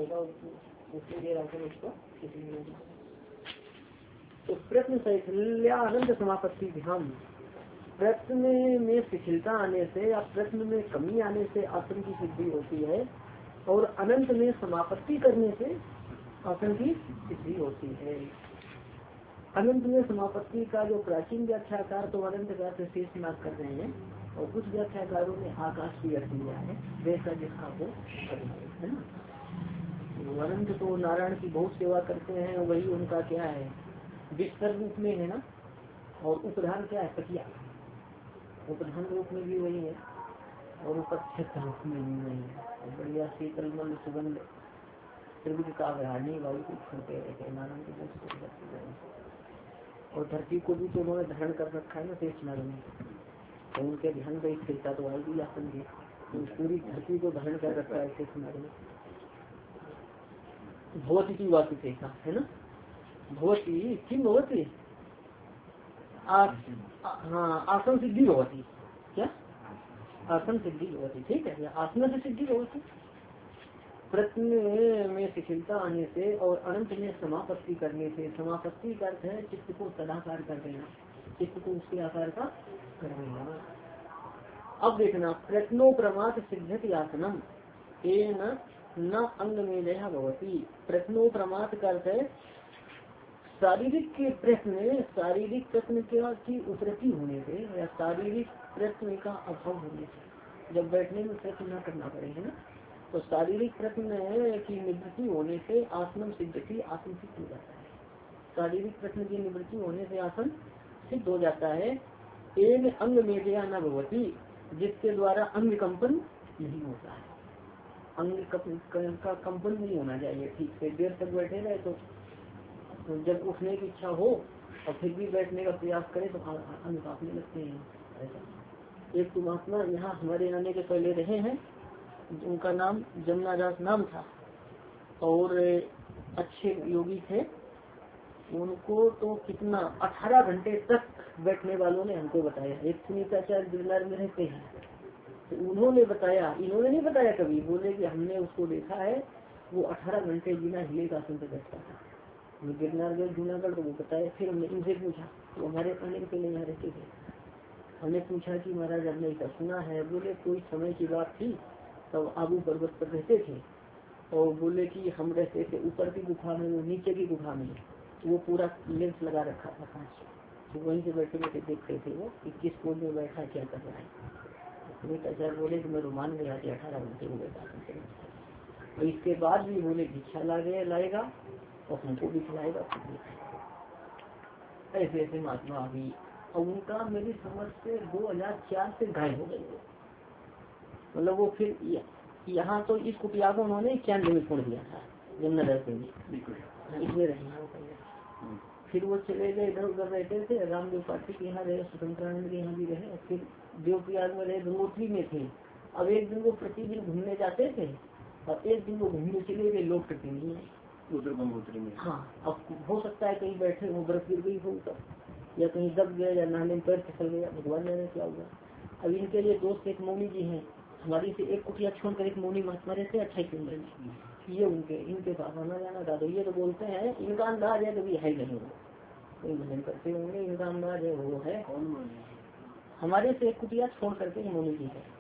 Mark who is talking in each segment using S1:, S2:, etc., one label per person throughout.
S1: देगा उसके दे रहा उसको। तो प्रश्न शैथिल्यानंद समापत्ति ध्यान, प्रश्न में शिथिलता आने से या प्रश्न में कमी आने से आसन की सिद्धि होती है और अनंत में समापत्ति करने से आसन की सिद्धि होती है। अनंत में समापत्ति का जो प्राचीन व्याख्याकार तो अनंत का शेष नाग कर रहे हैं और कुछ व्याख्याकारों ने आकाश की अर्थ लिया है, वैसा जिसका वो है ना। तो अनंत तो नारायण की बहुत सेवा करते हैं, वही उनका क्या है विस्तर रूप में है ना, और उपधान क्या है तकिया, उपधान रूप में भी वही है और उपस्थित रूप में भी वही है। और बढ़िया शीतल मल सुगंध त्रिभुज का ग्रहणी वायु को छूटे रहते नारायण की बहुत। और धरती को भी तो उन्होंने धारण कर रखा है ना शेष नाग में, तो उनके ध्यान का स्थिरता तो आएगी आसन की, तो पूरी धरती को धारण कर रखा है शेष नाग में। भगवती की वाक्य देखा है ना, भगवती किम भगवती हाँ आसन सिद्धि भगवती, क्या आसन सिद्धि भगवती, ठीक है, आसन से सिद्धि भगवती। प्रश्न में शिथिलता आने से और अनंत में समापत्ति करने से, समापत्ति का अर्थ है चित्त को तदाकार कर देना, चित्त को उसके आकार का कर देना। अब देखना प्रश्नो प्रमाद सिद्धति आसनम न अंग में जया भगवती। प्रश्नो प्रमाद का अर्थ है शारीरिक के प्रश्न, शारीरिक प्रश्न की उपरति होने से या शारीरिक प्रश्न का अभाव होने से, जब बैठने में प्रश्न न करना पड़े है ना, तो शारीरिक प्रश्न की निवृत्ति होने से आसनम सिद्धति, आसन सिद्ध हो जाता है। शारीरिक प्रश्न की निवृत्ति होने से आसन सिद्ध हो जाता है। एक अंग में जया न भगवती, जिसके द्वारा अंग कंपन नहीं होता है, अंग का कंपन नहीं होना चाहिए ठीक से। देर तक बैठे रहे तो जब उठने की इच्छा हो और फिर भी बैठने का प्रयास करे तो अंग कांपने लगते हैं। ऐसा एक महात्मा यहाँ हमारे आने के पहले रहे हैं, उनका नाम जमुनादास नाम था और अच्छे योगी थे। उनको तो कितना 18 घंटे तक बैठने वालों ने हमको बताया। एक सुनीताचार्य गिरनार में रहते हैं, तो उन्होंने बताया, इन्होंने नहीं बताया कभी, बोले कि हमने उसको देखा है वो 18 घंटे बिना हिले का आसन पे बैठता था। गिरनार गए जूनागढ़ तो वो बताया। फिर हमने इनसे पूछा, तो हमारे आने के पहले यहाँ रहते थे, हमने पूछा कि महाराज हमने ऐसा सुना है। बोले कोई समय की बात थी तब आबू पर्वत पर रहते थे और बोले कि हम रहते थे ऊपर की गुफा में, वो नीचे की गुफा में वो पूरा लेंस लगा रखा था कांच, तो वहीं से बैठे बैठे देखते थे वो कि किस कोण में बैठा क्या कर रहा है। आचार्य बोले कि मैं रुमान गया कि 18 घंटे हो गए। तो इसके बाद भी बोले भिक्षा लाएगा और हमको भी खिलाएगा। ऐसे ऐसे महात्मा अभी, और उनका मेरी समझ से 2004 से गायब हो गई। मतलब वो फिर यहाँ तो इस कुटिया को उन्होंने 91 में छोड़ दिया था जमुनादास सिंह जी, इसमें रहे। फिर वो चले गए इधर उधर रहते थे, रामदेव पाठी के यहाँ रहे, स्वतंत्रानंद के यहाँ भी रहे, और फिर देवप्रयाग में रहे, गंगोत्री में थे। अब एक दिन वो प्रतिदिन घूमने जाते थे और एक दिन वो घूमने चले गए, लोग करते नहीं है उधर गंगोत्री में। हाँ, अब हो सकता है कहीं बैठे हो, बर्फ गिर गई हो तब, या कहीं दब गया या नहाने में पैर फिसल गया, भगवान जाने क्या हुआ। अब इनके लिए दोस्त एक मौनी जी हैं, हमारी से एक कुटिया छोड़कर एक मौनी महात्मा रहते 28 नंबर में, ये इनके पास आना जाना था। तो ये तो बोलते हैं इनका अंदाज है कभी है नहीं, कोई भजन करते होंगे, इनका अंदाज है वो है हमारे से एक कुटिया छोड़ करके मौनी जी है।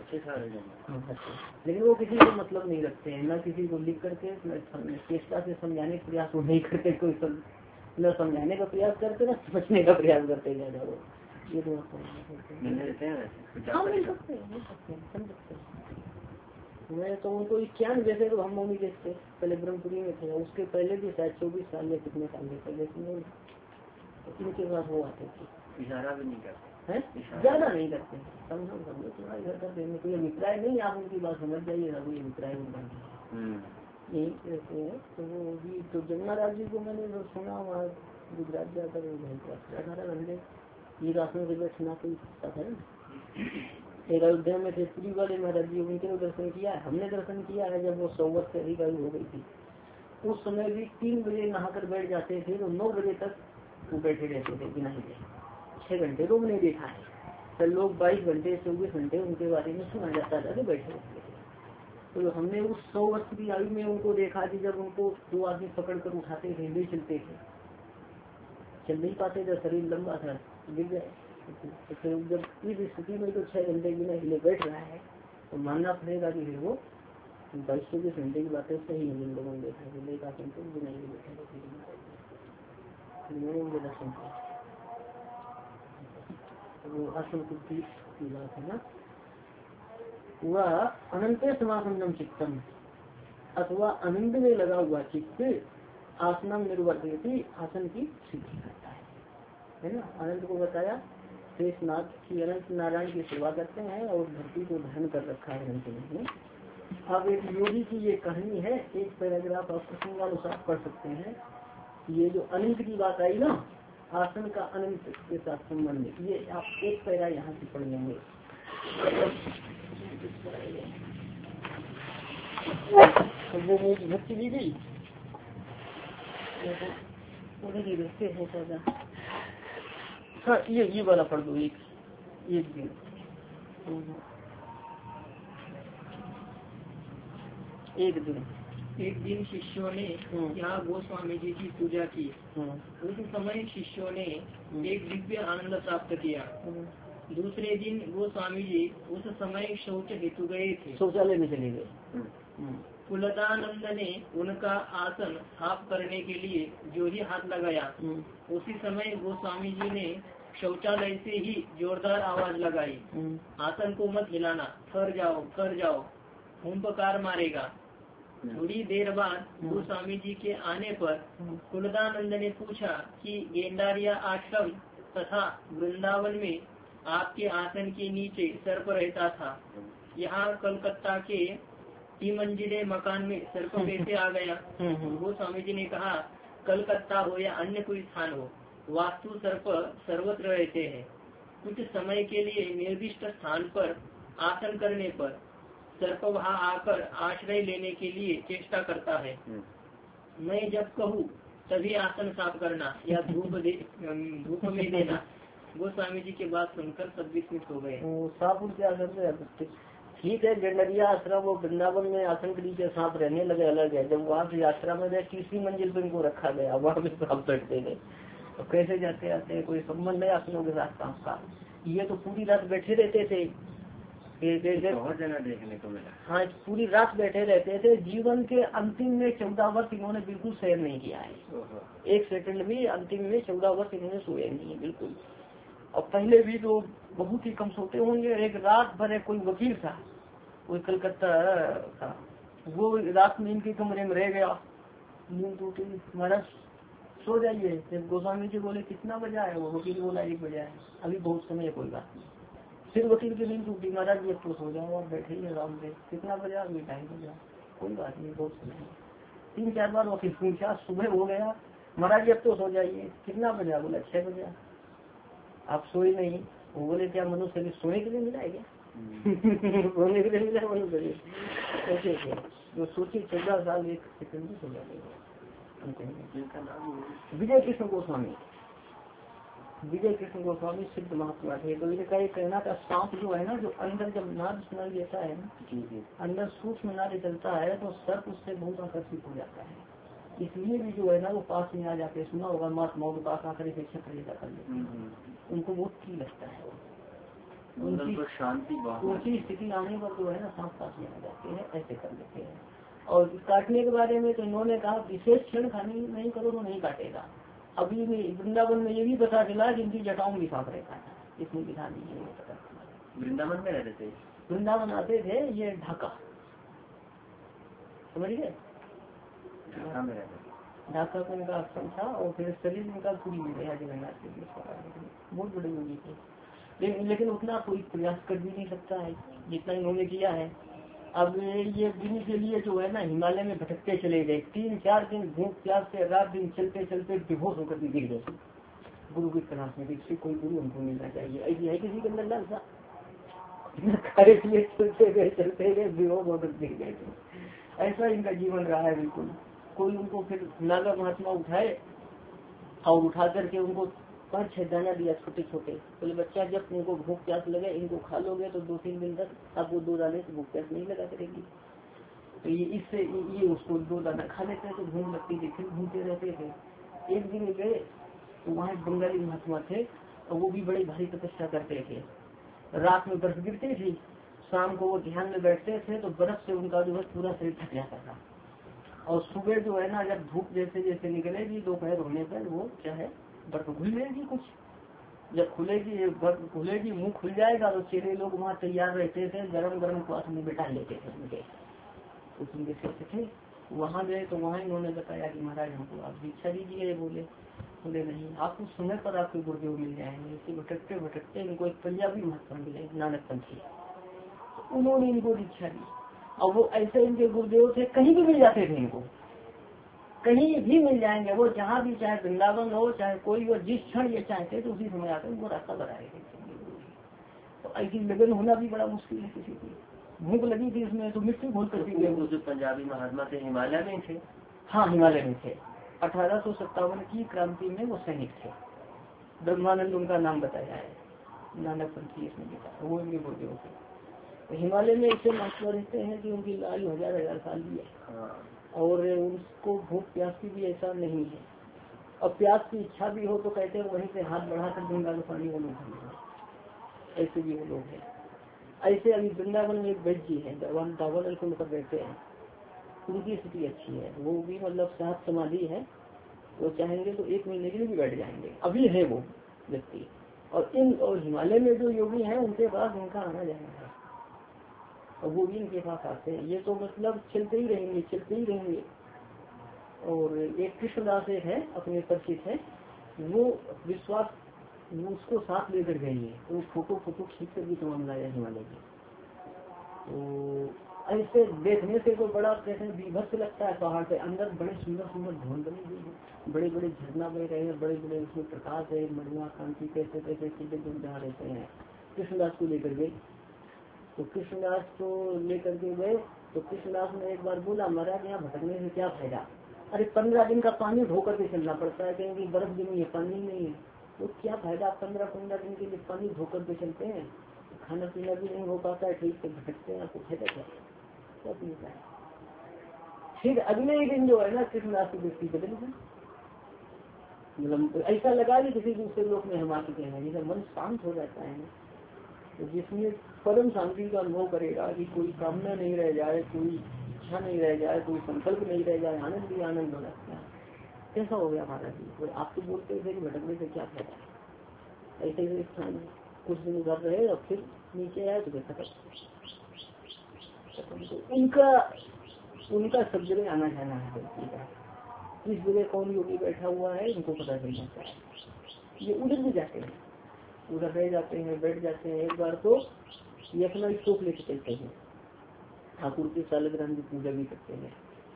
S1: लेकिन वो किसी को मतलब नहीं रखते हैं, न किसी को लिख करके चेष्टा से समझाने का प्रयास वो नहीं करते, कोई न समझाने का प्रयास करते न समझने का प्रयास करते ज्यादा। वो ये तो मिल सकते हैं समझ सकते हैं। मैं तो उनको 91 जैसे तो हम मौनी देखते पहले ब्रह्मपुरी में थे, उसके पहले भी शायद 24 साल या कितने साल के पहले इनके पास वो आते थे। इशारा भी नहीं करते हैं, ज्यादा नहीं करते, समझो थोड़ा इधर कर देने कोई अभिप्राय नहीं, आप उनकी बात समझ जाइएगा, कोई अभिप्राय नहीं यही कहते हैं। तो वो भी तो जमुनादास जी को मैंने जो सुना वहाँ गुजरात जाकर 18 घंटे ये आसन से बैठना कोई है। एक अयोध्या में थे पुरी वाले महाराज जी, उनके दर्शन किया है, हमने दर्शन किया है जब वो 100 वर्ष से अधिक आयु हो गई थी। उस समय भी 3 बजे नहाकर बैठ जाते थे तो 9 बजे तक वो बैठे रहते थे बिना हिले, 6 घंटे तो मैंने देखा है। तो लोग 22 घंटे 24 घंटे उनके बारे में सुना जाता था कि बैठे रहते थे। तो हमने उस 100 वर्ष की आयु में उनको देखा कि जब उनको 2 आदमी पकड़ कर उठाते थे, नहीं चलते थे, चल नहीं पाते थे, शरीर लंबा था, गिर गए। तो फिर जब इस स्थिति में तो 6 घंटे बिना हिले बैठ रहा है तो मानना पड़ेगा कि फिर वो 22-24 घंटे की बातें सही है। जिन लोगों ने देखा है बिना हिले बैठे दर्शन वो आसन की बात है ना। वह अनंत समापन्नम चित्तम अथवा अनंत में लगा हुआ चित्त आसनम निर्वर्ती आसन की सिद्धि करता है ना। अनंत को बताया शेषनाथ की अनंत नारायण की सेवा करते हैं और धरती को धारण कर रखा है अनंत ने। अब एक योगी की ये कहानी है, एक पैराग्राफ आप प्रसंगानुसार पढ़ सकते हैं। ये जो अनंत की बात आई ना, आसन का अनंत के साथ संबंध, ये आप एक पैरा यहाँ से पढ़ लेंगे। वो भक्ति दी गई देखते हैं सदा। हाँ ये वाला पढ़ दो एक दिन।
S2: एक दिन शिष्यों ने यहाँ गोस्वामी जी की पूजा की। उस समय शिष्यों ने एक दिव्य आनंद प्राप्त किया। दूसरे दिन गोस्वामी जी उस समय शौच हेतु गए थे,
S1: शौचालय में चले गए।
S2: कुलदानंद ने उनका आसन साफ करने के लिए जो ही हाथ लगाया, उसी समय गोस्वामी जी ने शौचालय से ही जोरदार आवाज लगाई, आसन को मत हिलाना, कर जाओ, हुंकार मारेगा। थोड़ी देर बाद गोस्वामी जी के आने पर कुलदानंद ने पूछा कि गेंडारिया आश्रम तथा वृंदावन में आपके आसन के नीचे सर्प रहता था, यहाँ कलकत्ता के 3 मंजिले मकान में सर्प कैसे आ गया? गोस्वामी जी ने कहा, कलकत्ता हो या अन्य कोई स्थान हो, वास्तु सर्प सर्वत्र रहते हैं। कुछ समय के लिए निर्दिष्ट स्थान पर आसन करने पर सर्प वहाँ आकर आश्रय लेने के लिए चेष्टा करता है। मैं जब कहूँ तभी आसन साफ करना या धूप में देना। गोस्वामी जी की बात सुनकर सब विस्मित हो गए।
S1: ठीक है, गेंडरिया आश्रम वो वृंदावन में आसन के नीचे सांप रहने लगे, अलग है। जब वहाँ से यात्रा में गए 3री मंजिल पर इनको रखा गया, वहाँ भी सांप बैठते गए। तो कैसे जाते आते हैं, कोई संबंध है आसनों के साथ सांप का? ये तो पूरी रात बैठे रहते थे, बहुत जगह देखने को मिला। हाँ, पूरी रात बैठे रहते थे। जीवन के अंतिम में 14 वर्ष इन्होंने बिल्कुल शयन नहीं किया है, 1 सेकंड भी। अंतिम में 14 वर्ष इन्होंने सोए नहीं है बिल्कुल। और पहले भी तो बहुत ही कम सोते होंगे। एक रात भर है, कोई वकील था, कोई कलकत्ता था, वो रात में इनके कमरे में रह गया, नींद टूटी, महाराज सो जाइए। जब गोस्वामी जी बोले कितना बजा है, वो वकील बोला 1 बजा है, अभी बहुत समय है, कोई बात नहीं। फिर वकील की नींद टूटी, महाराज ये तो सो जाओ, आप बैठे ही आराम से। कितना बजा? अभी 2:30 बजा, कोई बात नहीं, बहुत समय है। 3-4 बार वकील पूछा, सुबह हो गया, महाराज अब तो सो जाइए। कितना बजा? बोला 6 बजा। आप सोए नहीं? वो बोले क्या मनुष्य शरीर सोने के लिए मिला है क्या? सोने के लिए मिला है मनुष्य शरीर? ऐसे तो सोचिए 14 साल 1 सेकंड में सो जाएगा। विजय कृष्ण गोस्वामी सिद्ध महात्मा थे। तो इनका ये कहना था, सांप जो है ना, जो अंदर जब नाद सुनाई देता है ना, अंदर सूक्ष्म नाद चलता है तो सर्प उससे बहुत आकर्षित हो जाता है। इसलिए भी जो है ना वो पास में आ जाते, सुना होगा, महात्माओं के पास आकर इच्छा करेगा कर लेते हैं, उनको बहुत ठीक लगता है। उनकी स्थिति आने पर जो है ना सांप पास में आ जाते हैं, ऐसे कर लेते हैं। और काटने के बारे में तो इन्होंने कहा विशेष क्षण खानी नहीं करो तो नहीं काटेगा। अभी वृंदावन में ये भी पता चला कि इनकी जटाओं में सांप रहता था, इसमें दिखा दीजिए। पता वृंदावन में रहते थे, वृंदावन आते थे, ये ढाका समझ गए, ढाका का इनका आश्रम था। और फिर शरीर इनका पूरी में गया जगन्नाथ के, बहुत बड़े योगी थे। लेकिन उतना कोई प्रयास कर भी नहीं सकता है जितना इन्होंने किया है। अब ये दिन के लिए जो है ना हिमालय में भटकते चले गए, 3-4 दिन भूख प्यास से, रात दिन चलते चलते बेहोश होकर भी गिर गए गुरु की तलाश में। इससे कोई गुरु हमको मिलना चाहिए, ऐसी है किसी के अंदर लालसा? चलते गए बेहोश होकर गिर गए। ऐसा इनका जीवन रहा है बिल्कुल। कोई उनको फिर नागा महात्मा उठाए और उठा करके उनको 5-6 दाना दिया छोटे छोटे। बोले बच्चा जब तुमको भूख प्यास लगे इनको खा लोगे तो 2-3 दिन तक आपको 2 दाने से भूख प्यास नहीं लगा करेगी। तो ये इससे ये उसको 2 दाना खा लेते हैं तो भूख लगती थी, फिर घूमते रहते थे। एक दिन गए तो वहाँ एक बंगाली महात्मा थे और वो भी बड़ी भारी तपस्या करते थे। रात में बर्फ गिरती थी, शाम को वो ध्यान में बैठते थे तो बर्फ से उनका जो है पूरा शरीर थक जाता था। और सुबह जो है ना जब धूप जैसे जैसे निकलेगी दोपहर होने पर वो क्या है बर्फ खुलेगी, कुछ जब खुलेगी मुंह खुल जाएगा तो चेहरे लोग वहाँ तैयार रहते थे, गरम गरम क्वास मुँह बैठा लेते थे उनके। उनके से थे वहाँ गए तो वहाँ इन्होंने बताया कि महाराज हमको आप दीक्षा दीजिए। बोले नहीं, आपको समय पर आपके गुरुदेव मिल जाएंगे। इसे भटकते भटकते इनको एक पंजाबी महात्मा मिले नानक पंथी, उन्होंने इनको दीक्षा दी। और वो ऐसे इनके गुरुदेव थे, कहीं भी मिल जाते थे इनको, कहीं भी मिल जाएंगे वो, जहाँ भी चाहे वृंदावन हो चाहे कोई हो, जिस क्षण ये चाहते तो उसी समय आकर उनको रास्ता बताएंगे। तो ऐसी लगन होना भी बड़ा मुश्किल है किसी की। भूख लगी थी उसमें तो मिट्टी घोल कर जो पंजाबी महात्मा थे हिमालय में थे। हाँ हिमालय में थे। 1857 की क्रांति में वो सैनिक थे। ब्रह्मानंद उनका नाम बताया है, नानक पंथी इसमें लिखा, वो इनके गुरुदेव थे। तो हिमालय में ऐसे महात्मा रहते हैं कि उनकी आयु 1000 साल भी है और उनको भूख प्यास की भी ऐसा नहीं है। और प्यास की इच्छा भी हो तो कहते हैं वहीं से हाथ बढ़ाकर गंगा का पानी वो लोग, ऐसे भी वो लोग हैं। ऐसे अभी वृंदावन में एक वैद्य जी है, दावल पर रहते हैं, उनकी स्थिति अच्छी है, वो भी मतलब सात समाधि है, वो चाहेंगे तो 1 महीने के लिए भी बैठ जाएंगे, अभी है वो व्यक्ति। और हिमालय में जो योगी हैं उनके पास उनका आना जाना है और वो भी इनके पास आते हैं। ये तो मतलब चलते ही रहेंगे। और एक कृष्णदास एक है अपने परिचित है, वो विश्वास वो उसको साथ लेकर गए हैं, वो फोटो खींच कर भी तमाम लाया हिमालय की। तो ऐसे देखने से तो बड़ा कहते हैं विभत्स लगता है। पहाड़ के अंदर बड़े सुंदर सुंदर भवन बने हुए हैं, बड़े बड़े झरना बह रहे हैं, बड़े बड़े उसमें प्रकाश है, मणिमा कांति कैसे कैसे सीधे दूर जहाँ रहते हैं। कृष्णदास को लेकर गए तो कृष्णदास को लेकर के गए तो कृष्णदास ने एक बार बोला महाराज यहाँ भटकने से क्या फायदा, अरे 15 दिन का पानी धो करके चलना पड़ता है, कहीं बर्फ जमी है पानी नहीं है, तो क्या फायदा 15 दिन के लिए पानी धो करके चलते हैं, खाना पीना भी नहीं हो पाता है ठीक से, भटकते हैं, आपको फायदा क्या मिलता है। फिर अगले ही दिन जो है ना कृष्णदास की दृष्टि बदल गई, मतलब ऐसा लगा कि किसी दूसरे लोग में हम आ चुके हैं, जिससे मन शांत हो जाता है। तो जिसमें परम शांति का अनुभव करेगा कि कोई कामना नहीं रह जाए, कोई इच्छा नहीं रह जाए, कोई संकल्प नहीं रह जाए, आनंद ही आनंद हो जाता है। कैसा हो गया महाराज जी, तो आप तो बोलते थे कि भटकने से क्या फायदा। ऐसे ही स्थान कुछ दिन उधर रहे और फिर नीचे आए तो खत्म। तो उनका सब जगह आना जाना है, इस जगह कौन योगी बैठा हुआ है इनको पता चल जाता है। ये उधर भी जाते हैं, उधर रह जाते हैं, बैठ जाते हैं। एक बार तो ये अपना स्टोप लेके चलते हैं, ठाकुर की सालग्राम की पूजा भी करते हैं।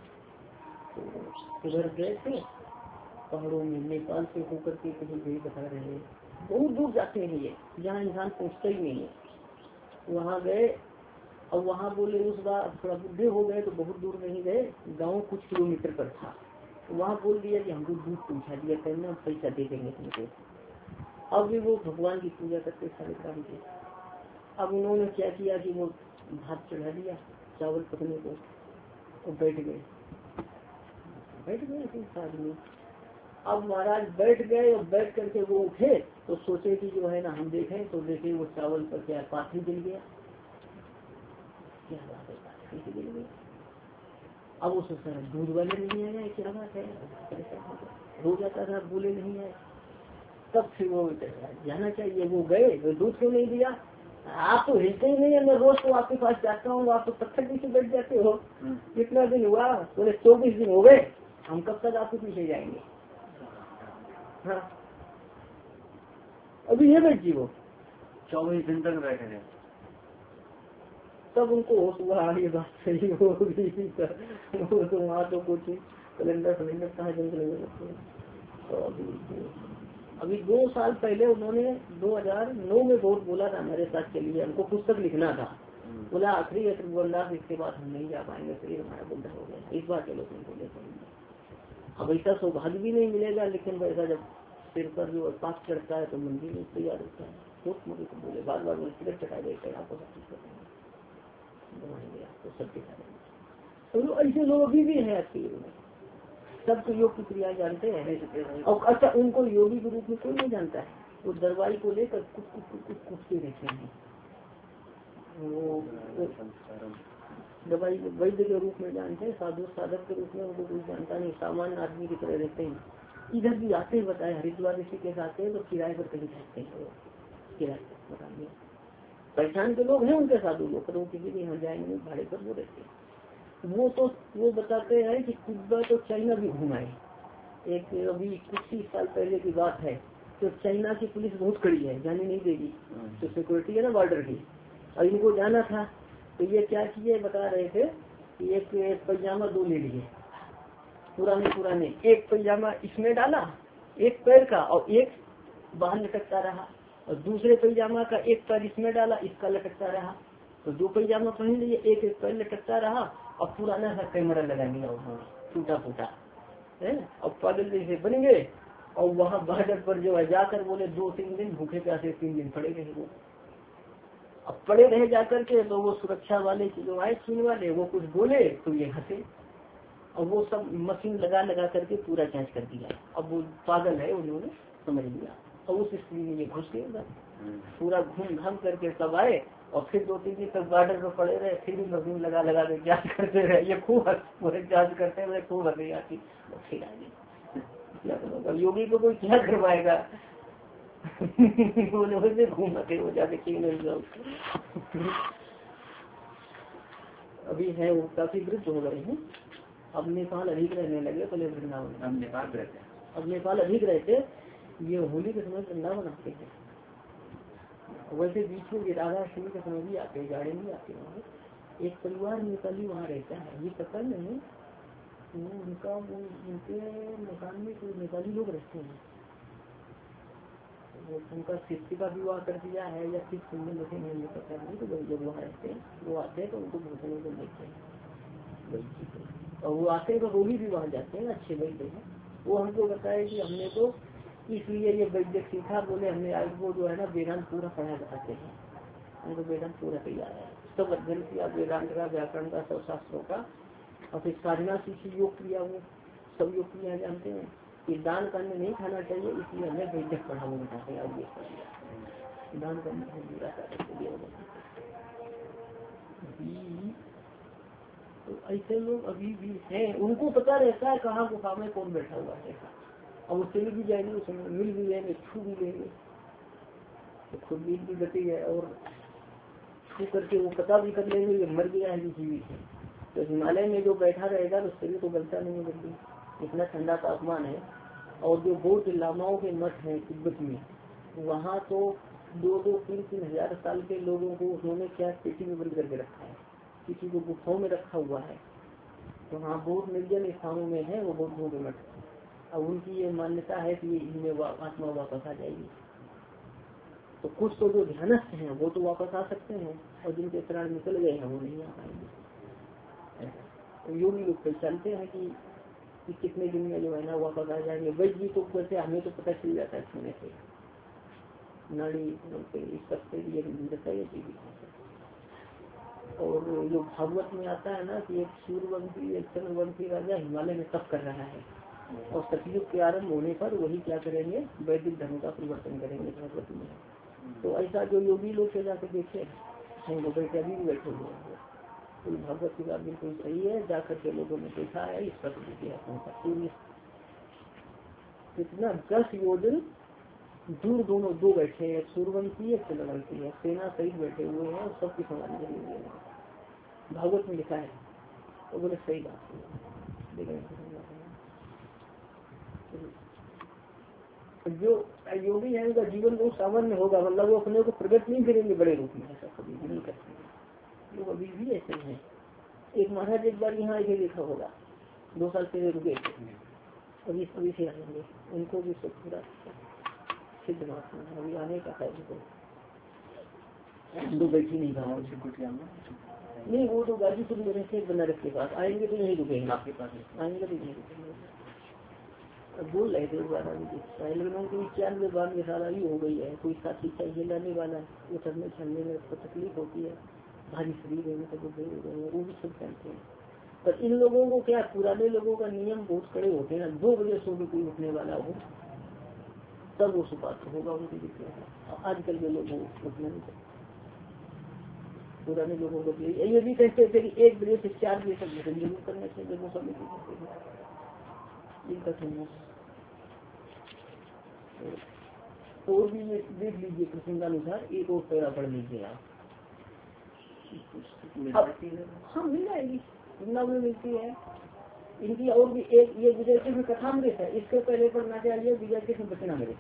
S1: तो उधर गए थे पहाड़ों में, नेपाल से होकर के कहीं गए बता रहे हैं, बहुत दूर जाते हैं ये, जहाँ इंसान पहुँचता ही नहीं है। वहाँ गए और वहाँ बोले उस बार थोड़ा बुढ़े हो गए तो बहुत दूर नहीं गए, गाँव कुछ किलोमीटर पर था। तो वहाँ बोल दिया कि हमको दूध पहुँचा दिया करना, पैसा दे देंगे तुमको। अब भी वो भगवान की पूजा करते सालग्राम की। अब उन्होंने क्या किया कि वो भात चढ़ा दिया चावल पकने को, तो बैठ गए आदमी। अब महाराज बैठ गए और बैठ करके वो उठे तो सोचे कि जो है ना हम देखें, तो देखे वो चावल पर क्या पाथी जल गया। क्या बात है, पाथी जल गई। अब उस दूध वाले नहीं आया, क्या बात है, हो जाता था बोले नहीं आए। तब फिर वो जाना चाहिए, वो गए तो दूध क्यों नहीं दिया। आप तो हिलते ही नहीं है, मैं रोज तो आपके पास जाता हूँ, आप तो पत्थर पीछे बैठ जाते हो। कितना दिन हुआ, बोले 24 दिन हो गए, हम कब तक आपके पीछे जाएंगे। हाँ अभी है बैठ जी, वो 24 दिन तक बैठे रहे। तब उनको होश हुआ ये बात सही होगी, तो वहाँ तो कुछ कैलेंडर कहाँ जंग। तो अभी 2 साल पहले उन्होंने 2009 में बहुत बोला था मेरे साथ चलिए, हमको पुस्तक लिखना था। बोला आखिरी वरदास, इसके बाद हम नहीं जा पाएंगे, फिर हमारा बुद्धा हो गया, इस बार चलो तुमको ले पाएंगे। अब ऐसा सौभाग्य भी नहीं मिलेगा, लेकिन वैसा जब सिर पर जो पास चढ़ता है तो मन भी नहीं तैयार होता है। बहुत मुझे तो बोले बार बार मुझे सिगरेट चढ़ा देते हैं, आपको सब चीज बताएंगे, आपको सब दिखा देंगे। तो ऐसे लोग अभी भी हैं आपके युग में, सब तो योग की क्रिया जानते हैं। और अच्छा, उनको योगी के रूप में कोई नहीं जानता है, वो दरबारी को लेकर कुछ के रहते हैं। वो दवाई वैद्य के रूप में जानते हैं, साधु साधक के रूप में उनको कोई जानता नहीं, सामान्य आदमी की तरह रहते हैं। इधर भी आते हैं, बताए हरिद्वार ऋषि के साथ आते हैं तो किराए पर कहीं रहते हैं, वो किराए पर बता दिया। पहचान के लोग हैं उनके साधु लोग, पर वो किसी के यहाँ जाएंगे भाड़े पर वो रहते हैं। वो बताते हैं कि तिब्बत और चाइना भी घुमाए। एक अभी कुछ ही साल पहले की बात है, तो चाइना की पुलिस बहुत कड़ी है, जाने नहीं देगी, तो सिक्योरिटी है ना बॉर्डर की, और इनको जाना था तो ये क्या किए बता रहे थे कि एक पैजामा दो ले लिए पुराने, एक पैजामा इसमें डाला एक पैर का और एक बाहर लटकता रहा, और दूसरे पैजामा का एक पैर इसमें डाला, इसका लटकता रहा। तो दो पैजामा पहन लिए, एक पैर लटकता रहा, और पुराना सा कैमरा लगा लिया उन्होंने, टूटा फूटा है, और पागल जैसे बन गए। और वहाँ बॉर्डर पर जो है जाकर बोले 2-3 दिन भूखे प्यासे 3 दिन पड़े रहे वो। अब पड़े रहे जाकर के, तो वो सुरक्षा वाले जो आए सुनने वाले वो कुछ बोले तो ये हंसे, और वो सब मशीन लगा करके पूरा जांच कर दिया। अब वो पागल है उन्होंने समझ लिया, और उस स्थिति में ये घुस गए उधर, पूरा घूम घाम करके सब आए, और फिर 2-3 दिन तक बॉर्डर पर पड़े रहे, फिर भी मशीन लगा के जांच करते रहे। ये खूब पूरे जांच करते हुए खूब हंसी आती, फिर आगे योगी को कोई क्या करवाएगा बोले वैसे घूम के हो जाके अभी है वो काफी वृद्ध हो गए हैं, अब नेपाल अधिक रहने लगे, पहले वृंदावन अब नेपाल अधिक रहते। ये होली के समय वृंदावन आते हैं, वैसे बीच में राधाष्टमी के समय भी आते हैं, गाड़ी में आते हैं। एक परिवार नेपाली वहाँ रहता है, ये पता नहीं उनका उनके मकान में कोई नेपाली लोग रहते हैं, वो उनका शिष्य का विवाह कर दिया है या किस सुंदर लोग हैं ये पता नहीं। तो वही लोग वहाँ रहते हैं, वो आते हैं तो उनको भोजन को देते हैं, और वो आते हैं तो वो भी वहाँ जाते हैं, अच्छे वैद्य हैं। वो हमको बताया कि हमने तो इसलिए ये वैद्य सीखा, बोले हमने आज वो जो है ना वेदांत पूरा पढ़ा जाते हैं, हमको वेदांत पूरा तैयार है, सब अध्ययन किया वेदांत का, व्याकरण का, सब शास्त्रों का, और फिर साधना सीखी, योग क्रिया, वो सब योग क्रिया जानते हैं कि दान करने नहीं खाना चाहिए, इसलिए हमें वैदिक पढ़ा वो बताते हैं। दान करने तो ऐसे लोग अभी भी हैं, उनको पता रहता है कहाँ गुफा में कौन बैठा हुआ है, और वो चले भी जाएंगे, उसमें मिल भी लेंगे, छू भी लेंगे, तो खुद भी गति है, और छू करके वो पता भी कर लेंगे ये मर गया है जीवित है। तो हिमालय में जो बैठा रहेगा तो शरीर तो गलता नहीं है जल्दी, इतना ठंडा तापमान है। और जो बौद्ध लामाओं के मठ हैं तिब्बत में, वहाँ तो 2-3 हजार साल के लोगों को उन्होंने क्या पेटी में बंद करके रखा है, किसी को गुफाओं में रखा हुआ है। तो हाँ बहुत निर्जन स्थानों में है वो बौद्धों के मठ, और उनकी ये मान्यता है कि इनमें आत्मा वापस आ जाएगी। तो कुछ तो जो ध्यानस्थ हैं वो तो वापस आ सकते हैं, और जिनके प्राण निकल गए हैं वो नहीं आ पाएंगे। तो योगी लोग पहचानते हैं कि कितने दिन में जो है ना वापस आ जाएंगे। वैद्य जी तो वैसे हमें तो पता चल जाता है सुनने से, नाड़ी इस सब से ये चीज। और जो भागवत में आता है ना कि एक सूर्यवंशी एक चंद्रवंशी राजा हिमालय में तप कर रहा है, और सतयुग के आरंभ होने पर वही क्या करेंगे, वैदिक धर्म का परिवर्तन करेंगे भागवत में। तो ऐसा जो योगी लोग से जाकर देखे हैं, वो बैठे अभी भी बैठे हुए हैं। तो भागवत की बात बिल्कुल सही है, जाकर के लोगों ने देखा है इस पर कितना 10 योजन दूर दोनों दो बैठे हैं, सूर्यवंशी एक चंद्रवंशी है, सेना सहित बैठे हुए हैं, और सबकी समाधि करी हुई है, भागवत में लिखा है। तो बोले सही बात है। जो योगी है उनका जीवन बहुत सामान्य होगा, मतलब वो अपने को प्रकट नहीं करेंगे बड़े रूप में, ऐसा कभी नहीं करते लोग, अभी भी ऐसे हैं। एक महाराज एक बार यहाँ आके देखा होगा, 2 साल पहले रुके थे, अभी से आएंगे, उनको भी सब पूरा सिद्ध महात्मा अभी आने का है उनको, दो बैठी नहीं कहा नहीं, वो तो गाजीपुर में रहते बनारस के पास, आएंगे तो नहीं रुकेंगे, आपके पास आएंगे तो नहीं रुकेंगे। बोल रहे थे लगभग 91-92 साल अभी हो गई है, कोई साथी चाहिए लाने वाला, उतरने चलने में तकलीफ होती है, भारी शरीर है, वो भी सब जानते हैं। पर इन लोगों को क्या, पुराने लोगों का नियम बहुत कड़े होते हैं, 2 बजे सो के कोई उठने वाला हो तब वो सुपात्र होगा उनकी जिज्ञासा। आजकल के लोग उठना नहीं सकते। पुराने लोगों को ये भी कहते थे कि 1 बजे से 4 बजे तक भोजन जरूर करना चाहिए, वो सब इनका कहना। तो भी ये देख लीजिए प्रसंगानुसार एक और पैरा पढ़ लीजिए आप। हाँ मिल जाएगी, में मिलती है इनकी। और भी एक ये विजय कृष्ण कथामृत है, इसके पहले पढ़ना चाहिए विजय कृष्ण वचनामृत।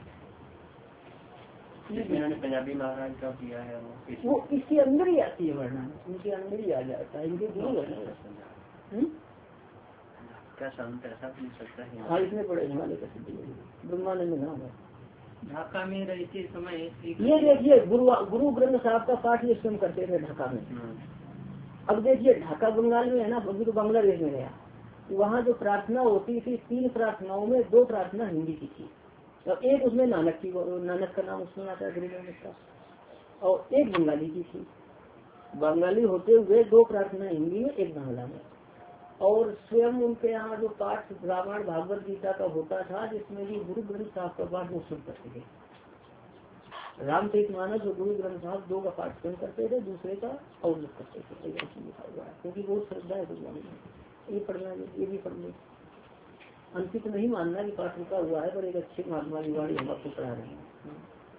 S2: इन्होंने पंजाबी महाराज का किया है
S1: वो इसके अंदर ही आती है वर्णन, इनके अंदर ही आ जाता है, इनके गुरु वर्णन।
S2: क्या संत ऐसा पूछ सकता है?
S1: हाँ इसमें पढ़े हिमालय का सिद्धि ब्रह्मानंद नाम है।
S2: ढाका में रहते समय
S1: ये देखिए गुरु ग्रंथ साहब का पाठ ये स्वयं करते थे ढाका में। अब देखिए ढाका बंगाल में है ना, अभी तो बांग्लादेश में गया, वहाँ जो प्रार्थना होती थी 3 प्रार्थनाओं में 2 प्रार्थना हिंदी की थी, और एक उसमें नानक का नाम सुना था का, और एक बंगाली की थी। बंगाली होते हुए 2 प्रार्थना हिंदी में, एक बांग्ला में। और स्वयं उनके यहाँ जो पाठ रामायण भागवत गीता का होता था, जिसमें भी गुरु ग्रंथ साहब का पाठ वो सुन करते थे। रामचरितमानस और गुरु ग्रंथ साहब 2 का पाठ स्वयं करते थे, दूसरे का अवलोक करते थे। क्योंकि बहुत श्रद्धा है भगवान में, ये पढ़ना ये भी पढ़ने। अंकित नहीं मानना कि पाठ रुका हुआ है, पर एक अच्छे महात्मा की वाणी हम आपको पढ़ा रहे हैं।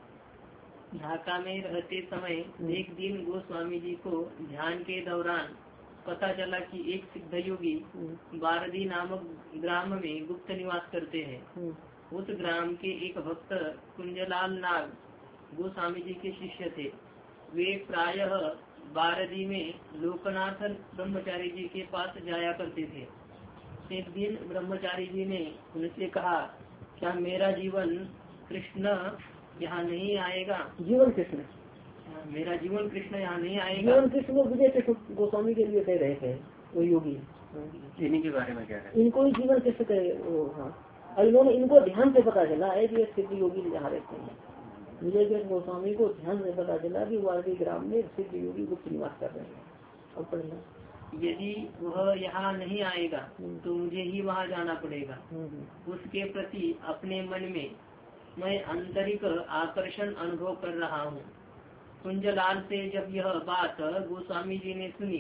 S2: ढाका में रहते समय एक दिन गोस्वामी जी को ध्यान के दौरान पता चला कि एक सिद्ध योगी बारदी नामक ग्राम में गुप्त निवास करते हैं। उस ग्राम के एक भक्त कुंजलाल नाग गोस्वामी जी के शिष्य थे। वे प्रायः बारदी में लोकनाथ ब्रह्मचारी जी के पास जाया करते थे। एक दिन ब्रह्मचारी जी ने उनसे कहा, क्या मेरा जीवन कृष्ण यहाँ नहीं आएगा?
S1: जीवन कृष्ण,
S2: मेरा जीवन कृष्ण यहाँ नहीं आएगा?
S1: जीवन कृष्ण को विजय कृष्ण गोस्वामी के लिए कह रहे थे वो योगी।
S2: इन्हीं के बारे में क्या है?
S1: इनको ही जीवन कृष्ण कहे। हाँ, और इन्होंने इनको ध्यान से पता चला है कि सिद्ध योगी यहाँ रहते हैं। विजय कृष्ण गोस्वामी को ध्यान से पता चला कि वारदी ग्राम में सिद्ध योगी गुप्त निवास कर रहे हैं। और पढ़ना,
S2: यदि वह यहाँ नहीं आएगा तो मुझे ही वहाँ जाना पड़ेगा। उसके प्रति अपने मन में मैं आंतरिक आकर्षण अनुभव कर रहा हूँ। कुंजलाल से जब यह बात गोस्वामी जी ने सुनी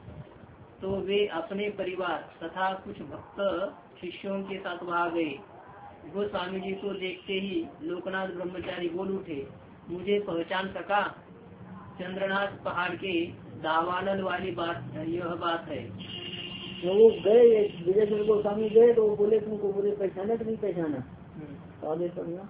S2: तो वे अपने परिवार तथा कुछ भक्त शिष्यों के साथ भाग गए। गोस्वामी जी को देखते ही लोकनाथ ब्रह्मचारी बोल उठे, मुझे पहचान सका? चंद्रनाथ पहाड़ के दावानल वाली बात यह बात है।
S1: वो गए विजय कृष्ण गोस्वामी गए तो वो बोले तुमको बोले पहचाना कि नहीं पहचाना? आगे पढ़ना,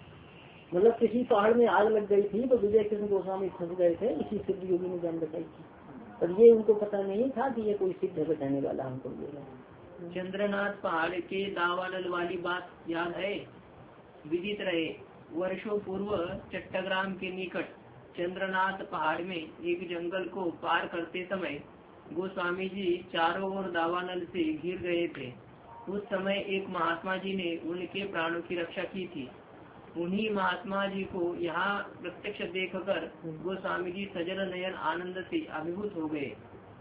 S1: मतलब किसी पहाड़ में आग लग गई थी तो विजय कृष्ण गोस्वामी फंस गए थे, इसी सिद्ध योगी ने जान बताई थी। पर ये उनको पता नहीं था कि ये कोई सिद्ध बताने वाला हमको बोला।
S2: चंद्रनाथ पहाड़ के दावानल वाली बात याद है? विदित रहे, वर्षों पूर्व चट्टग्राम के निकट चंद्रनाथ पहाड़ में एक जंगल को पार करते समय गोस्वामी जी चारों ओर दावानल से घिर गए थे। उस समय एक महात्मा जी ने उनके प्राणों की रक्षा की थी। उन्हीं महात्मा जी को यहाँ प्रत्यक्ष देखकर गोस्वामी जी सजल नयन आनंद से अभिभूत हो गए।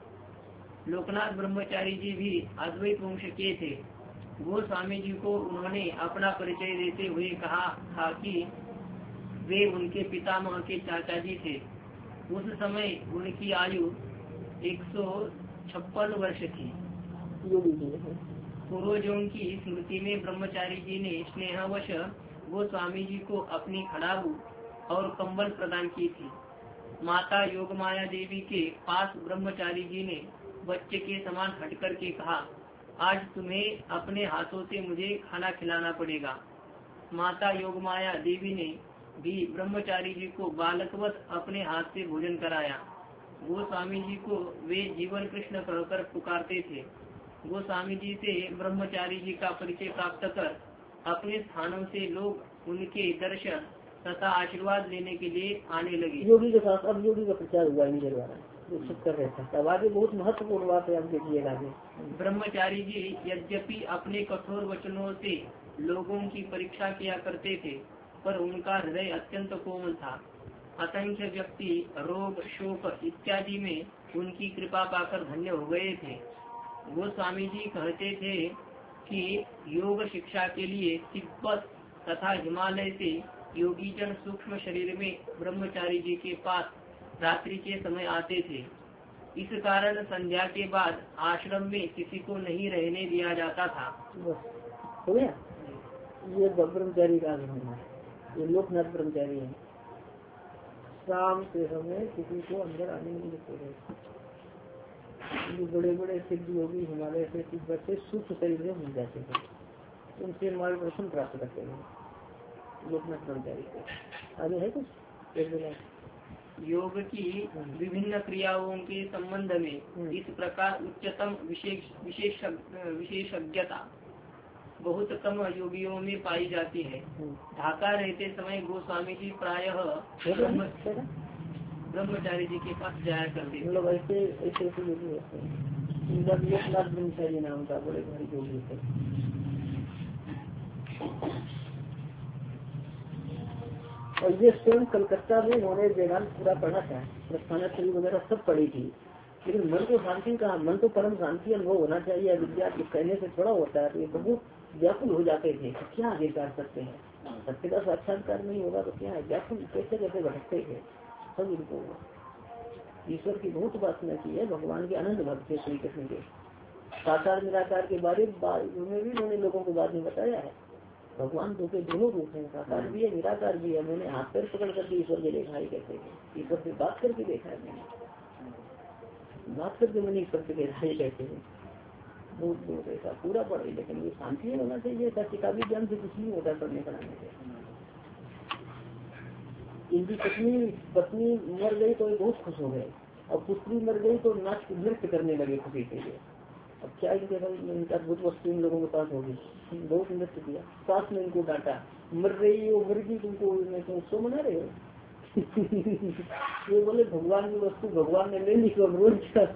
S2: लोकनाथ ब्रह्मचारी जी भी अद्वैत वंश के थे। गोस्वामी जी को उन्होंने अपना परिचय देते हुए कहा था कि वे उनके पितामह के चाचा जी थे। उस समय उनकी आयु 156 वर्ष थी। पूर्वजों की स्मृति में ब्रह्मचारी जी ने स्नेहवश गोस्वामी जी को अपनी खड़ाऊ और कंबल प्रदान की थी। माता योगमाया देवी के पास ब्रह्मचारी जी ने बच्चे के समान हट कर के कहा, आज तुम्हें अपने हाथों से मुझे खाना खिलाना पड़ेगा। माता योगमाया देवी ने भी ब्रह्मचारी जी को बालकवत अपने हाथ से भोजन कराया। गोस्वामी जी को वे जीवन कृष्ण कहकर पुकारते थे। गोस्वामी जी से ब्रह्मचारी जी का परिचय प्राप्त कर अपने स्थानों से लोग उनके दर्शन तथा आशीर्वाद लेने के लिए आने लगे।
S1: योगी के साथ अब योगी का प्रचार हुआ इनके द्वारा, कर रहे थे। अब आगे बहुत महत्वपूर्ण बात है, आप देखिएगा आगे।
S2: ब्रह्मचारी जी यद्यपि अपने कठोर वचनों से लोगों की परीक्षा किया करते थे, पर उनका हृदय अत्यंत कोमल था। असंख्य व्यक्ति रोग शोक इत्यादि में उनकी कृपा पाकर धन्य हो गए थे। गोस्वामी जी कहते थे कि योग शिक्षा के लिए तिब्बत तथा हिमालय से योगी जन सूक्ष्म शरीर में ब्रह्मचारी जी के पास रात्रि के समय आते थे। इस कारण संध्या के बाद आश्रम में किसी को नहीं रहने दिया जाता था।
S1: हो गया। ये ब्रह्मचारी का धर्म है, ये लोकनाथ ब्रह्मचारी है। शाम के समय किसी को अंदर आने नहीं देते हैं। बड़े बड़े सिद्ध योगी हिमालय से तिब्बत से सूक्ष्म शरीर में मिल जाते हैं, उनसे मार्गदर्शन प्राप्त करते हैं लोकनाथ ब्रह्मचारी को। आगे है कुछ
S2: योग की विभिन्न क्रियाओं के संबंध में इस प्रकार उच्चतम विशेषज्ञता बहुत कम योगियों में पाई जाती है। ढाका रहते समय गोस्वामी जी प्रायः ब्रह्मचारी जी के पास जाया करते थे।
S1: लोग ऐसे योगी होते हैं। लोकनाथ ब्रह्मचारी नाम का बड़े भारी योगी थे। और ये स्वयं कलकत्ता में उन्होंने वेदांत पूरा पढ़ा था, प्रस्थानाश्रमी वगैरह सब पढ़ी थी, लेकिन मन को शांति का, मन को परम शांति अनुभव होना चाहिए। अविद्या के कहने से थोड़ा होता है, तो ये बहुत व्याकुल हो जाते थे। तो क्या आगे कर सकते हैं, सत्य का साक्षात्कार नहीं होगा तो क्या है, व्याकुल कैसे कैसे भटकते थे सब इनको। ईश्वर की बहुत उपासना की है, भगवान के अनंत भक्त थे श्री कृष्ण के। साकार निराकार के बारे में भी उन्होंने लोगों को बाद में बताया है। भगवान दो के दोनों रूप हैं, साकार भी है निराकार भी है। मैंने हाथ पैर पकड़ करके ईश्वर के देखा है, कैसे ईश्वर से बात करके देखा है, मैंने बात करके मैंने ईश्वर से देखा है कैसे है। बहुत बहुत ऐसा पूरा पढ़े, लेकिन ये शांति होना चाहिए। ऐसा किताबी ज्ञान से कुछ नहीं होता पढ़ने पढ़ाने से। इनकी पत्नी मर गई तो ये बहुत खुश हो गए, और पुत्री मर गई तो नाच नृत्य करने लगे खुशी के लिए। अब क्या इनका भूत वस्तु इन लोगों के पास होगी, बहुत नृत्य किया। सास में इनको डांटा, मर रही हो मुर्गी तुमको उत्सव मना रहे हो। ये बोले भगवान की वस्तु भगवान ने ले ली तो रोज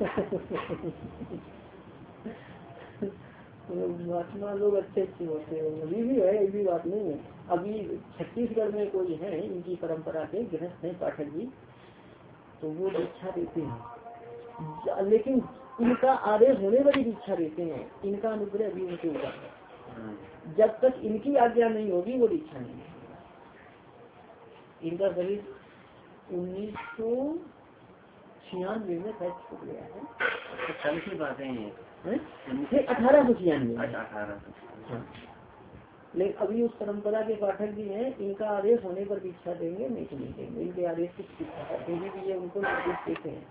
S1: महात्मा लोग अच्छे होते हैं, अभी भी है, ऐसी बात नहीं है। अभी छत्तीसगढ़ में कोई है इनकी परंपरा के गृहस्थ है पाठक जी, तो वो दीक्षा देते हैं, लेकिन इनका आदेश होने वाली दीक्षा देते हैं। इनका अनुग्रह अभी उनके ऊपर है, जब तक इनकी आज्ञा नहीं होगी वो दीक्षा नहीं है। इनका शरीर 1996 में शायद छूट गया है।
S2: की बातें हैं
S1: 1896। लेकिन अभी उस परंपरा के पाठक भी हैं, इनका आदेश होने पर दीक्षा देंगे, नहीं तो नहीं देंगे। इनके आदेश की भी उनको निर्देश देते हैं।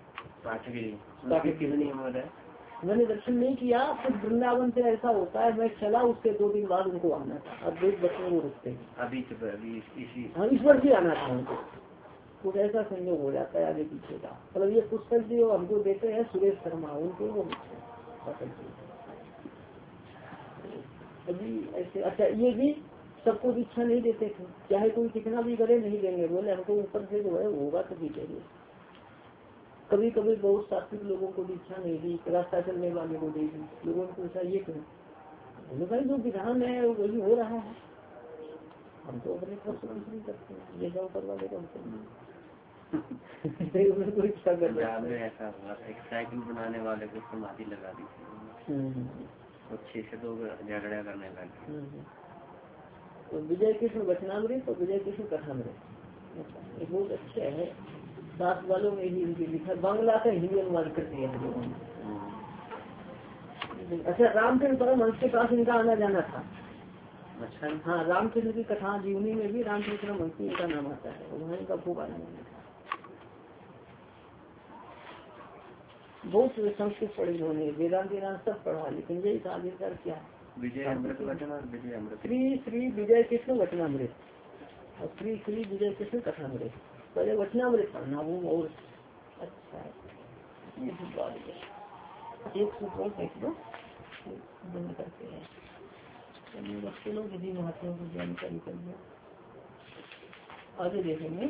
S1: मैंने दर्शन नहीं किया, फिर वृंदावन से ऐसा होता है, मैं चला उसके 2 दिन बाद उनको आना था। अब 2 बच्चों को रुकते हैं, हाँ इस वर्ष ही आना था उनको। कुछ ऐसा संयोग हो जाता है आगे पीछे का। मतलब ये पुस्तक जो हमको देते हैं सुरेश शर्मा, उनको वो अभी ऐसे। अच्छा ये भी सबको दीक्षा नहीं देते थे, चाहे कोई कितना भी करे नहीं देंगे, बोले हमको ऊपर से जो है होगा तभी देंगे। कभी कभी बहुत सात्विक लोगों को दीक्षा नहीं दी, रास्ता चलने वाले को दे दी। लोगों को पूछा ये क्यों, भाई जो विधान है वही हो रहा है, हम तो अपने प्रश्न नहीं करते हैं, ये जाओ करवा देगा हमको। ऐसा हुआ एक साइकिल बनाने वाले को समाधि लगा दी थी, 6 से 2 झगड़ा करने लगे। तो विजय कृष्ण वचनामृत और विजय कृष्ण कथामृत बहुत अच्छे है। दास वालों में ही इनकी लिखा, बांग्ला का हिंदी अनुवाद करती है। अच्छा रामकृष्ण परमहंस के पास इनका आना जाना था। अच्छा हाँ, रामकृष्ण की कथा जीवनी में भी रामकृष्ण परमहंस इनका नाम आता है, वहाँ इनका खूब आना जाना था। बहुत संस्कृत पढ़ी उन्होंने, वेदांत सब पढ़ा, लेकिन यही आखिरकार क्या विजय अमृत श्री श्री विजय कृष्ण वचनामृत और श्री श्री विजय कृष्ण कथामृत। पहले वचनामृत पढ़ना वो और अच्छा है। एक सूत्र देख लो बंद करते हैं, बच्चे लोग यदि महात्मा को जानकारी कर लो। आगे देखेंगे।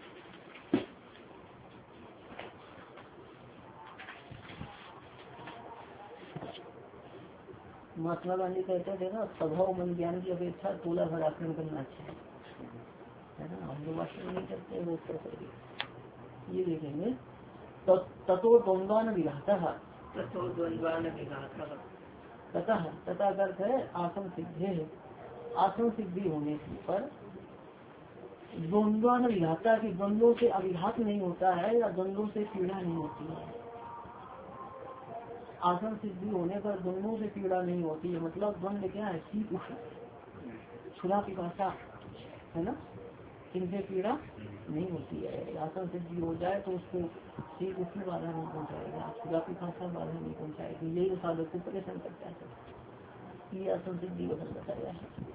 S1: महात्मा गांधी कहते थे ना, स्वभाव मन ज्ञान की अपेक्षा तोला भर आचरण करना अच्छा है ना। हम लोग आचरण नहीं करते, वो ये देखेंगे। तत्व द्वंद्वान विघाता तथा तथा अर्थ है आसन सिद्धे है। आसन सिद्धि होने पर द्वंद्वान विघाता की द्वंद्वों से अभिघात नहीं होता है या द्वंद्वों से पीड़ा नहीं होती है। आसन सिद्धि होने पर द्वंद्वों से पीड़ा नहीं होती है। मतलब द्वंद्व क्या है? शीत उष्ण छुरा पिपासा है ना, इनसे पीड़ा नहीं होती है। आसन सिद्धि हो जाए तो उसको शीत उष्ण बाधा नहीं पहुँचाएगा, छुरा पिपासा बाधा नहीं पहुँचाएगी। यही साधक को परेशान करता है। ये आसन सिद्धि का बताया है।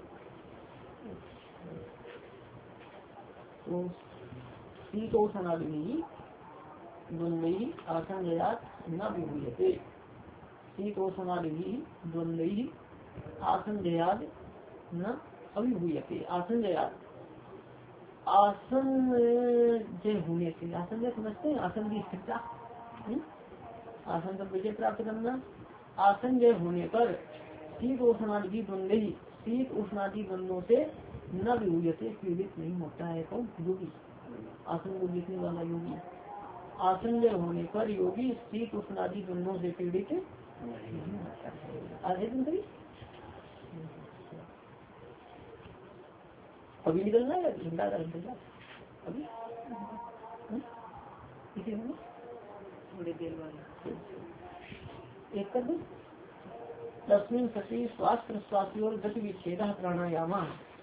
S1: तो शीतोष्णादि द्वंद्वैहि आसन जयात न विभूयते। शीतोष्णादि द्वंद्वैहि आसन जयाद न अभिभूयते। आसन जयात आसन जय होने से, आसन जय समझते हैं, आसन की स्थिरता, आसन का विजय प्राप्त करना। आसन जय होने पर शीत उष्णादि द्वंद्वैहि शीत उष्णादि द्वंद्वों से न विभूयते पीड़ित नहीं होता है। कौन? योगी, आसन को जीतने वाला योगी। आसन जय होने पर योगी शीत उष्णादि द्वंद्वों से पीड़ित नहीं होता है। आधे दिन कभी अभी निकलना है घंटा का इंतजार अभी किसी में थोड़ी देर बाद एक कर दो। तस्मिन् सति श्वास प्रश्वासयोर गति विच्छेद प्राणायाम।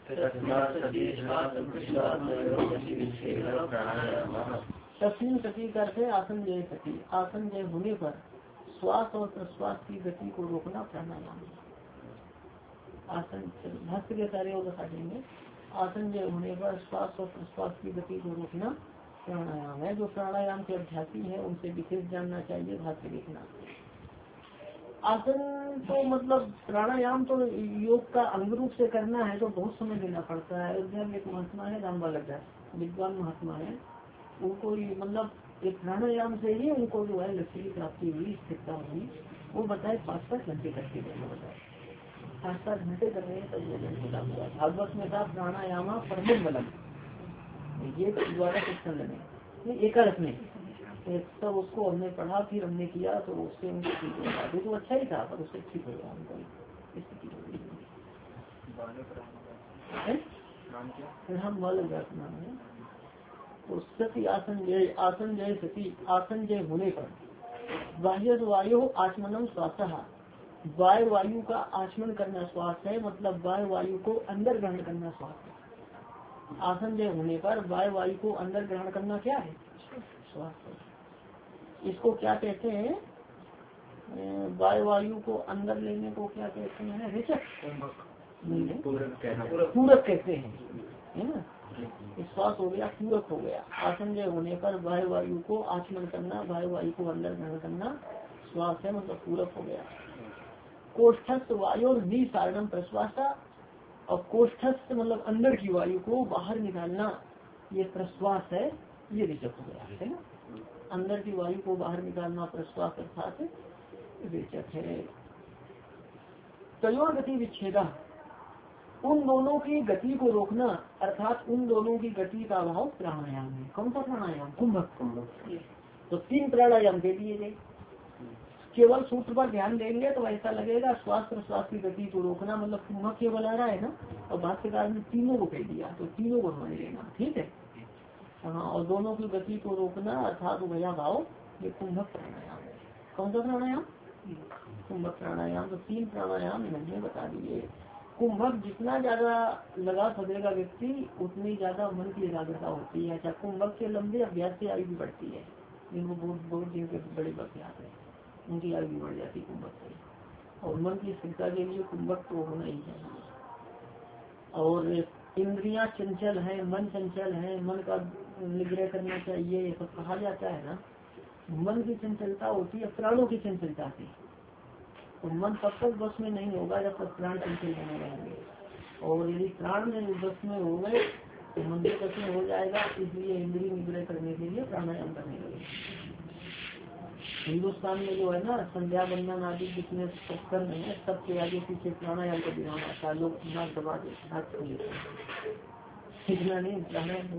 S1: तस्मिन् सति करते आसन जय सति, आसन जय होने पर श्वास और प्रश्वास की गति को रोकना प्राणायाम। आसन भक्त के कार्य बता देंगे। आसन जय होने पर श्वास और प्रश्वास की गति को रोकना प्राणायाम है। जो प्राणायाम के अभ्यासी है उनसे विशेष जानना चाहिए, भाष्य देखना। आसन तो मतलब प्राणायाम तो योग का अंग रूप से करना है तो बहुत समय देना पड़ता है। अयोध्या में एक महात्मा है रामबालक, विद्वान महात्मा है, उनको मतलब एक प्राणायाम से ही उनको जो है लक्ष्य की प्राप्ति हुई, स्थिरता हुई। वो बताए 5-5 घंटे करके बताए, 5-7 घंटे कर रहे हैं तब वो हुआ। भागवत में था प्राणायाम परम बलम, ये द्वारा स्कंद में एकादश में तब उसको हमने पढ़ा, फिर हमने किया तो उससे उनको ठीक हो गया। तो अच्छा ही था पर उससे ठीक हो गया उनको स्थिति हो गई। हम नाम है। तो सती आसन जय सती आसन जय होने पर बाह्य वायु आचमनम श्वास, वायु वायु का आचमन करना श्वास है। मतलब वायु वायु को अंदर ग्रहण करना श्वास है। आसन जय होने पर वायु वायु को अंदर ग्रहण करना क्या है? श्वास है। इसको क्या कहते हैं? वायु वायु को अंदर लेने को क्या कहते हैं? रेचक पूरक कहते हैं, है ना। श्वास हो गया, पूरक हो गया। आसन जय होने पर वायु वायु को आचमन करना, वायु वायु को अंदर ग्रहण करना श्वास है, मतलब पूरक हो गया। कोष्ठस्थ वायु और निसारणम प्रश्वासा, और कोष्ठस्थ मतलब अंदर की वायु को बाहर निकालना ये प्रश्वास है, ये रेचक हो गया, है ना। अंदर की वायु को बाहर निकालना प्रश्वास अर्थात रेचक है। तयोर गति विच्छेदा, उन दोनों की गति को रोकना अर्थात उन दोनों की गति का अभाव प्राणायाम है। कौन सा प्राणायाम? कुंभक। तो 3 प्राणायाम दे दिए गए। केवल सूत्र पर ध्यान देंगे तो ऐसा लगेगा श्वास प्रश्वास की गति को रोकना मतलब कुंभक केवल आ रहा है ना, और भाष्यकार ने तीनों को कह दिया तो तीनों को समझ लेना, ठीक है। हाँ, और दोनों की गति को रोकना अर्थात उभया भाव, ये कुंभक प्राणायाम है। कौन सा प्राणायाम? कुंभक प्राणायाम। तो 3 प्राणायाम इन्होंने बता दिए। कुंभक जितना ज्यादा लगा सकेगा व्यक्ति उतनी ज्यादा मन की एकाग्रता होती है। अच्छा, कुंभक के लंबे अभ्यास से आयु भी बढ़ती है, जिनको बहुत दिन के बड़े अभ्यास है उनकी आयु भी बढ़ जाती है कुंभक से। और मन की स्थिरता के लिए कुंभक तो होना ही चाहिए। और इंद्रियां चंचल है, मन चंचल है, मन का निग्रह करना चाहिए, ये सब कहा जाता है ना। मन की चंचलता होती है प्राणों की चंचलता से, तो मन तब तक बस में नहीं होगा जब तक प्राण चंचल बने रहेंगे। और यदि प्राण में बस में हो गए तो मन भी बस में हो जाएगा। इसलिए इंद्रिय निग्रह करने के लिए प्राणायाम करने लगे। हिंदुस्तान में जो है ना संध्या बंदन आदि जितने उपकरण है सबके आगे पीछे प्राणायाम का विधान आता है। लोग नाक दबा देते, इतना नहीं प्राणायाम